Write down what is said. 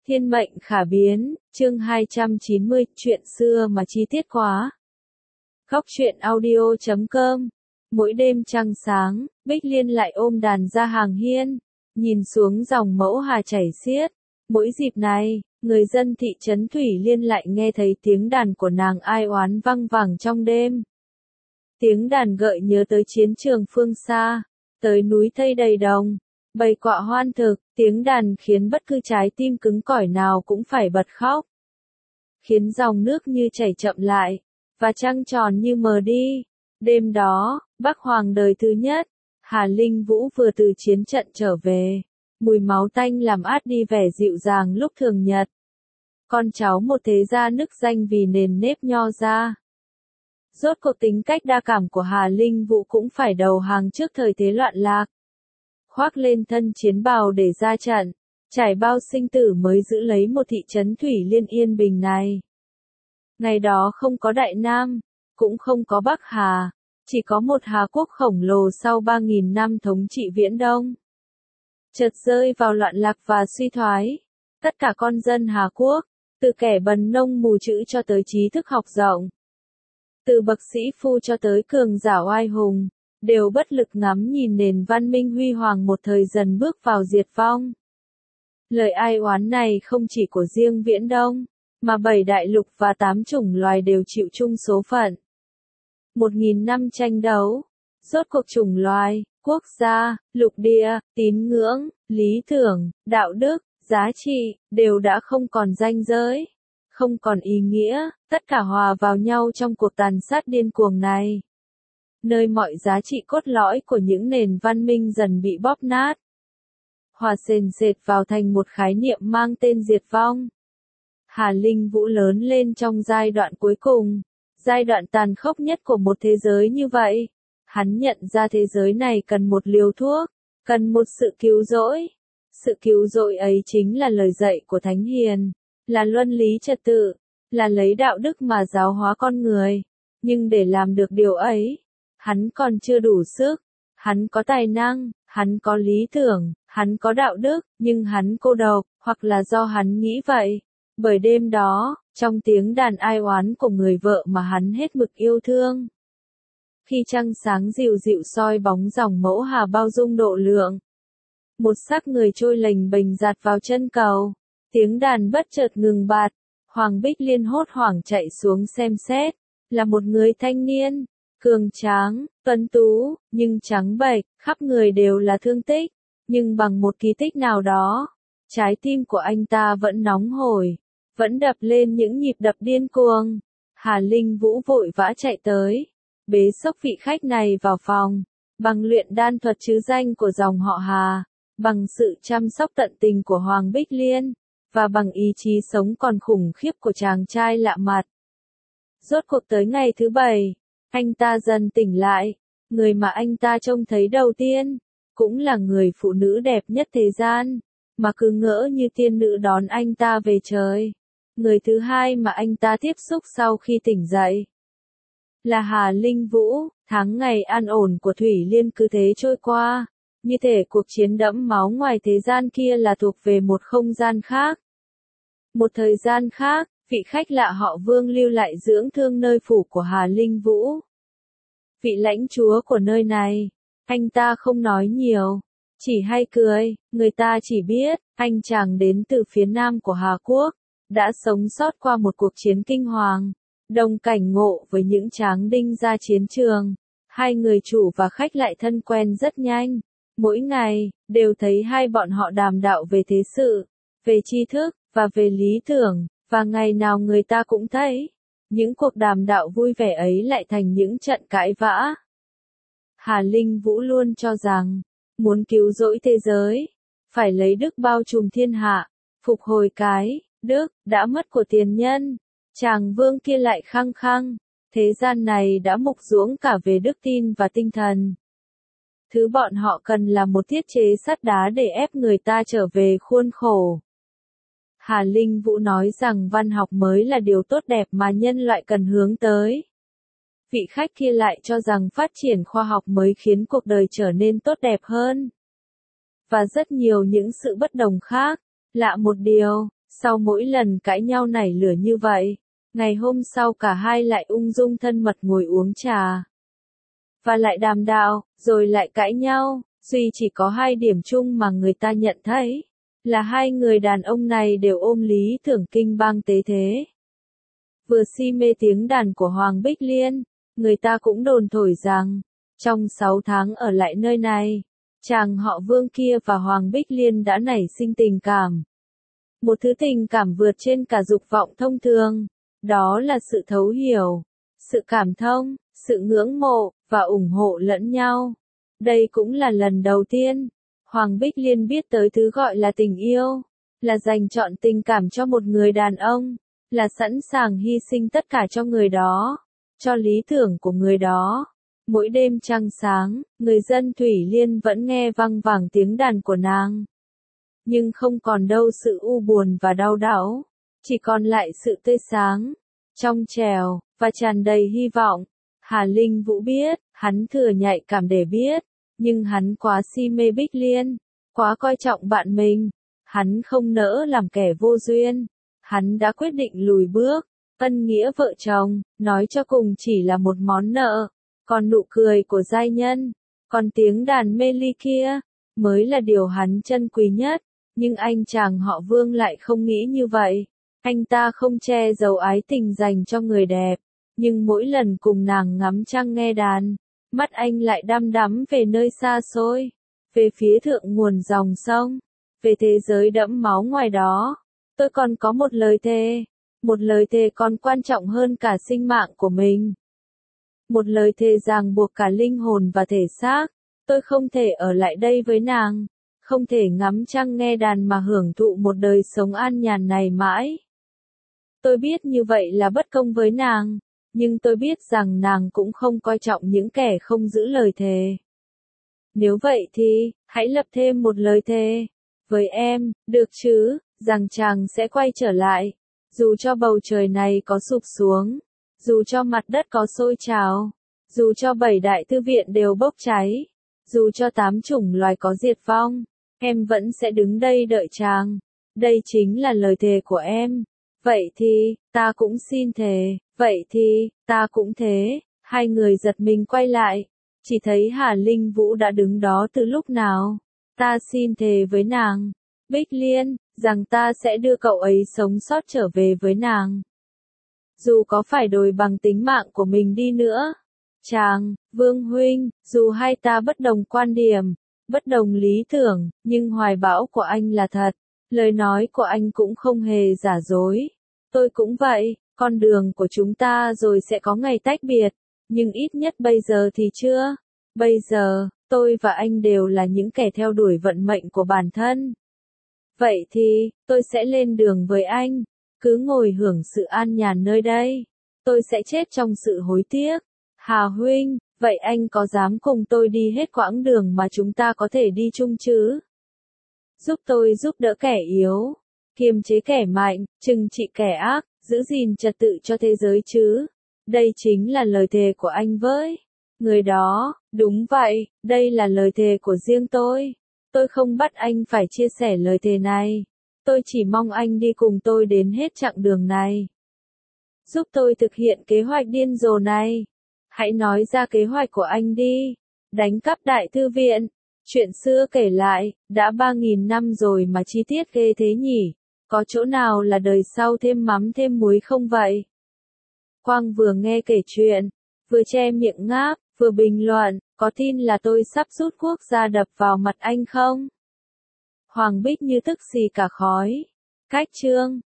Thiên mệnh khả biến, chương 290, chuyện xưa mà chi tiết quá. Góc truyện audio.com. Mỗi đêm trăng sáng, Bích Liên lại ôm đàn ra hàng hiên, nhìn xuống dòng Mẫu Hà chảy xiết. Mỗi dịp này, người dân thị trấn Thủy Liên lại nghe thấy tiếng đàn của nàng ai oán văng vẳng trong đêm. Tiếng đàn gợi nhớ tới chiến trường phương xa, tới núi thây đầy đồng, bầy quạ hoan thực, tiếng đàn khiến bất cứ trái tim cứng cỏi nào cũng phải bật khóc. Khiến dòng nước như chảy chậm lại, và trăng tròn như mờ đi. Đêm đó, Bắc Hoàng đời thứ nhất, Hà Linh Vũ vừa từ chiến trận trở về. Mùi máu tanh làm át đi vẻ dịu dàng lúc thường nhật. Con cháu một thế gia nức danh vì nền nếp nho ra. Rốt cuộc tính cách đa cảm của Hà Linh Vũ cũng phải đầu hàng trước thời thế loạn lạc. Khoác lên thân chiến bào để ra trận, trải bao sinh tử mới giữ lấy một thị trấn Thủy Liên yên bình này. Ngày đó không có Đại Nam, cũng không có Bắc Hà, chỉ có một Hà Quốc khổng lồ sau 3.000 năm thống trị Viễn Đông. Chợt rơi vào loạn lạc và suy thoái. Tất cả con dân Hà Quốc, từ kẻ bần nông mù chữ cho tới trí thức học rộng, từ bậc sĩ phu cho tới cường giả oai hùng, đều bất lực ngắm nhìn nền văn minh huy hoàng một thời dần bước vào diệt vong. Lời ai oán này không chỉ của riêng Viễn Đông, mà 7 đại lục và 8 chủng loài đều chịu chung số phận. 1.000 năm tranh đấu, rốt cuộc chủng loài, quốc gia, lục địa, tín ngưỡng, lý tưởng, đạo đức, giá trị, đều đã không còn ranh giới, không còn ý nghĩa, tất cả hòa vào nhau trong cuộc tàn sát điên cuồng này. Nơi mọi giá trị cốt lõi của những nền văn minh dần bị bóp nát. Hòa sền sệt vào thành một khái niệm mang tên diệt vong. Hà Linh Vũ lớn lên trong giai đoạn cuối cùng, giai đoạn tàn khốc nhất của một thế giới như vậy. Hắn nhận ra thế giới này cần một liều thuốc, cần một sự cứu rỗi. Sự cứu rỗi ấy chính là lời dạy của Thánh Hiền, là luân lý trật tự, là lấy đạo đức mà giáo hóa con người. Nhưng để làm được điều ấy, hắn còn chưa đủ sức. Hắn có tài năng, hắn có lý tưởng, hắn có đạo đức, nhưng hắn cô độc, hoặc là do hắn nghĩ vậy. Bởi đêm đó, trong tiếng đàn ai oán của người vợ mà hắn hết mực yêu thương. Khi trăng sáng dịu dịu soi bóng dòng Mẫu Hà bao dung độ lượng. Một xác người trôi lềnh bềnh dạt vào chân cầu. Tiếng đàn bất chợt ngừng bạt. Hoàng Bích Liên hốt hoảng chạy xuống xem xét. Là một người thanh niên, cường tráng, tuấn tú, nhưng trắng bệch, khắp người đều là thương tích. Nhưng bằng một kỳ tích nào đó, trái tim của anh ta vẫn nóng hổi, vẫn đập lên những nhịp đập điên cuồng. Hà Linh Vũ vội vã chạy tới, bế xốc vị khách này vào phòng, bằng luyện đan thuật trứ danh của dòng họ Hà, bằng sự chăm sóc tận tình của Hoàng Bích Liên, và bằng ý chí sống còn khủng khiếp của chàng trai lạ mặt. Rốt cuộc tới ngày thứ 7, anh ta dần tỉnh lại. Người mà anh ta trông thấy đầu tiên, cũng là người phụ nữ đẹp nhất thế gian, mà cứ ngỡ như tiên nữ đón anh ta về trời. Người thứ hai mà anh ta tiếp xúc sau khi tỉnh dậy là Hà Linh Vũ. Tháng ngày an ổn của Thủy Liên cứ thế trôi qua, như thể cuộc chiến đẫm máu ngoài thế gian kia là thuộc về một không gian khác. Một thời gian khác, vị khách lạ họ Vương lưu lại dưỡng thương nơi phủ của Hà Linh Vũ. Vị lãnh chúa của nơi này, anh ta không nói nhiều, chỉ hay cười. Người ta chỉ biết, anh chàng đến từ phía nam của Hà Quốc, đã sống sót qua một cuộc chiến kinh hoàng, đồng cảnh ngộ với những tráng đinh ra chiến trường. Hai người chủ và khách lại thân quen rất nhanh. Mỗi ngày, đều thấy hai bọn họ đàm đạo về thế sự, về tri thức, và về lý tưởng, và ngày nào người ta cũng thấy, những cuộc đàm đạo vui vẻ ấy lại thành những trận cãi vã. Hà Linh Vũ luôn cho rằng, muốn cứu rỗi thế giới, phải lấy đức bao trùm thiên hạ, phục hồi cái đức đã mất của tiền nhân. Chàng Vương kia lại khăng khăng, thế gian này đã mục ruỗng cả về đức tin và tinh thần. Thứ bọn họ cần là một thiết chế sắt đá để ép người ta trở về khuôn khổ. Hà Linh Vũ nói rằng văn học mới là điều tốt đẹp mà nhân loại cần hướng tới. Vị khách kia lại cho rằng phát triển khoa học mới khiến cuộc đời trở nên tốt đẹp hơn. Và rất nhiều những sự bất đồng khác. Lạ một điều, Sau mỗi lần cãi nhau nảy lửa như vậy, ngày hôm sau cả hai lại ung dung thân mật ngồi uống trà. Và lại đàm đạo, rồi lại cãi nhau, duy chỉ có hai điểm chung mà người ta nhận thấy, là hai người đàn ông này đều ôm lý tưởng kinh bang tế thế. Vừa si mê tiếng đàn của Hoàng Bích Liên, người ta cũng đồn thổi rằng, trong 6 tháng ở lại nơi này, chàng họ Vương kia và Hoàng Bích Liên đã nảy sinh tình cảm. Một thứ tình cảm vượt trên cả dục vọng thông thường, đó là sự thấu hiểu, sự cảm thông, sự ngưỡng mộ, và ủng hộ lẫn nhau. Đây cũng là lần đầu tiên, Hoàng Bích Liên biết tới thứ gọi là tình yêu, là dành trọn tình cảm cho một người đàn ông, là sẵn sàng hy sinh tất cả cho người đó, cho lý tưởng của người đó. Mỗi đêm trăng sáng, người dân Thủy Liên vẫn nghe văng vẳng tiếng đàn của nàng. Nhưng không còn đâu sự u buồn và đau đáu, chỉ còn lại sự tươi sáng, trong trẻo, và tràn đầy hy vọng. Hà Linh Vũ biết, hắn thừa nhạy cảm để biết, nhưng hắn quá si mê Bích Liên, quá coi trọng bạn mình, hắn không nỡ làm kẻ vô duyên, hắn đã quyết định lùi bước, ân nghĩa vợ chồng, nói cho cùng chỉ là một món nợ, còn nụ cười của giai nhân, còn tiếng đàn mê ly kia, mới là điều hắn trân quý nhất, nhưng anh chàng họ Vương lại không nghĩ như vậy, anh ta không che giấu ái tình dành cho người đẹp. Nhưng mỗi lần cùng nàng ngắm trăng nghe đàn, mắt anh lại đăm đắm về nơi xa xôi, về phía thượng nguồn dòng sông, về thế giới đẫm máu ngoài đó. Tôi còn có một lời thề còn quan trọng hơn cả sinh mạng của mình. Một lời thề ràng buộc cả linh hồn và thể xác, tôi không thể ở lại đây với nàng, không thể ngắm trăng nghe đàn mà hưởng thụ một đời sống an nhàn này mãi. Tôi biết như vậy là bất công với nàng. Nhưng tôi biết rằng nàng cũng không coi trọng những kẻ không giữ lời thề. Nếu vậy thì, hãy lập thêm một lời thề. Với em, được chứ, rằng chàng sẽ quay trở lại. Dù cho bầu trời này có sụp xuống. Dù cho mặt đất có sôi trào. Dù cho 7 đại thư viện đều bốc cháy. Dù cho 8 chủng loài có diệt vong. Em vẫn sẽ đứng đây đợi chàng. Đây chính là lời thề của em. Vậy thì, ta cũng xin thề. Vậy thì, ta cũng thế. Hai người giật mình quay lại. Chỉ thấy Hà Linh Vũ đã đứng đó từ lúc nào. Ta xin thề với nàng, Bích Liên, rằng ta sẽ đưa cậu ấy sống sót trở về với nàng. Dù có phải đổi bằng tính mạng của mình đi nữa. Chàng, Vương Huynh, dù hai ta bất đồng quan điểm, bất đồng lý tưởng, nhưng hoài bão của anh là thật. Lời nói của anh cũng không hề giả dối. Tôi cũng vậy. Con đường của chúng ta rồi sẽ có ngày tách biệt, nhưng ít nhất bây giờ thì chưa. Bây giờ, tôi và anh đều là những kẻ theo đuổi vận mệnh của bản thân. Vậy thì, tôi sẽ lên đường với anh, cứ ngồi hưởng sự an nhàn nơi đây. Tôi sẽ chết trong sự hối tiếc. Hà Huynh, vậy anh có dám cùng tôi đi hết quãng đường mà chúng ta có thể đi chung chứ? Giúp tôi giúp đỡ kẻ yếu, kiềm chế kẻ mạnh, trừng trị kẻ ác. Giữ gìn trật tự cho thế giới chứ. Đây chính là lời thề của anh với người đó. Đúng vậy, đây là lời thề của riêng tôi. Tôi không bắt anh phải chia sẻ lời thề này. Tôi chỉ mong anh đi cùng tôi đến hết chặng đường này. Giúp tôi thực hiện kế hoạch điên rồ này. Hãy nói ra kế hoạch của anh đi. Đánh cắp đại thư viện. Chuyện xưa kể lại, đã 3.000 năm rồi mà chi tiết ghê thế nhỉ. Có chỗ nào là đời sau thêm mắm thêm muối không vậy? Quang vừa nghe kể chuyện, vừa che miệng ngáp, vừa bình luận, có tin là tôi sắp rút quốc gia đập vào mặt anh không? Hoàng Bích như tức xì cả khói. Cách chương